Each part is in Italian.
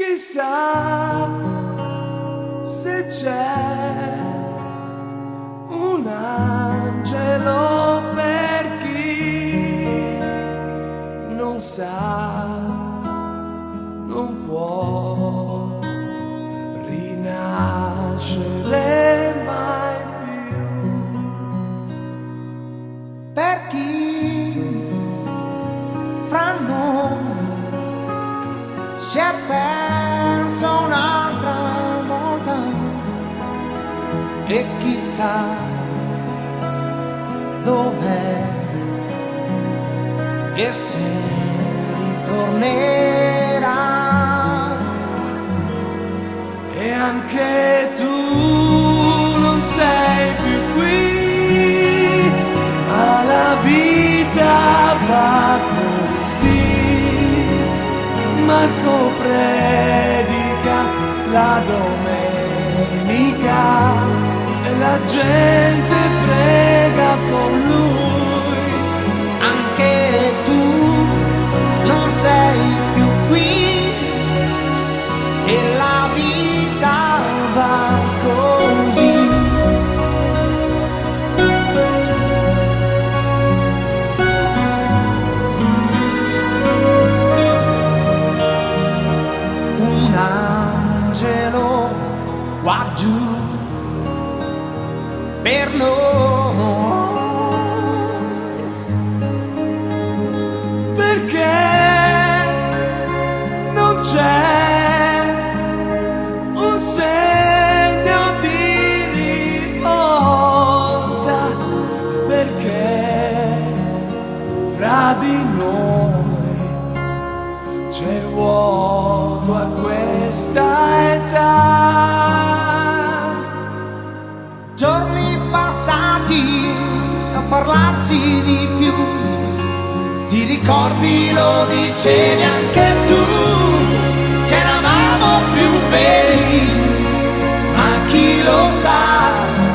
Chissà se c'è un angelo per chi non sa, non può rinascere mai più. Per chi fra noi si è perso un'altra volta e chissà dov'è e se ritornerà. E anche tu non sei più qui, ma la vita va così. Marco predica la domenica e la gente prega con lui. Anche tu non sei più qui e la vita va così. Un angelo qua giù per noi, Perché non c'è un segno di rivolta, perché fra di noi c'è il vuoto a questa età. giorni passati a parlarsi di più. Ti ricordi, lo dicevi anche tu, che eravamo più veri, ma chi lo sa,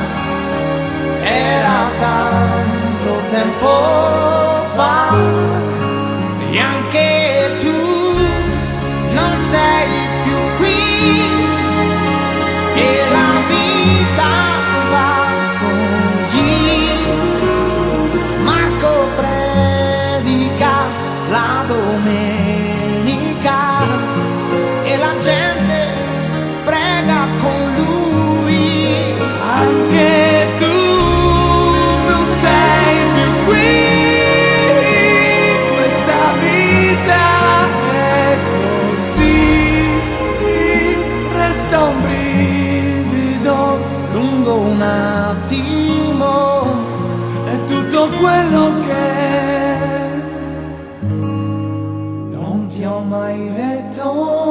era tanto tempo fa. E anche tu non sei più qui e la vita va così. Marco predica la domenica e la gente prega con lui. Anche tu non sei più qui, questa vita è così. Resta un brivido Lungo un attimo è tutto quello che non ti ho mai detto.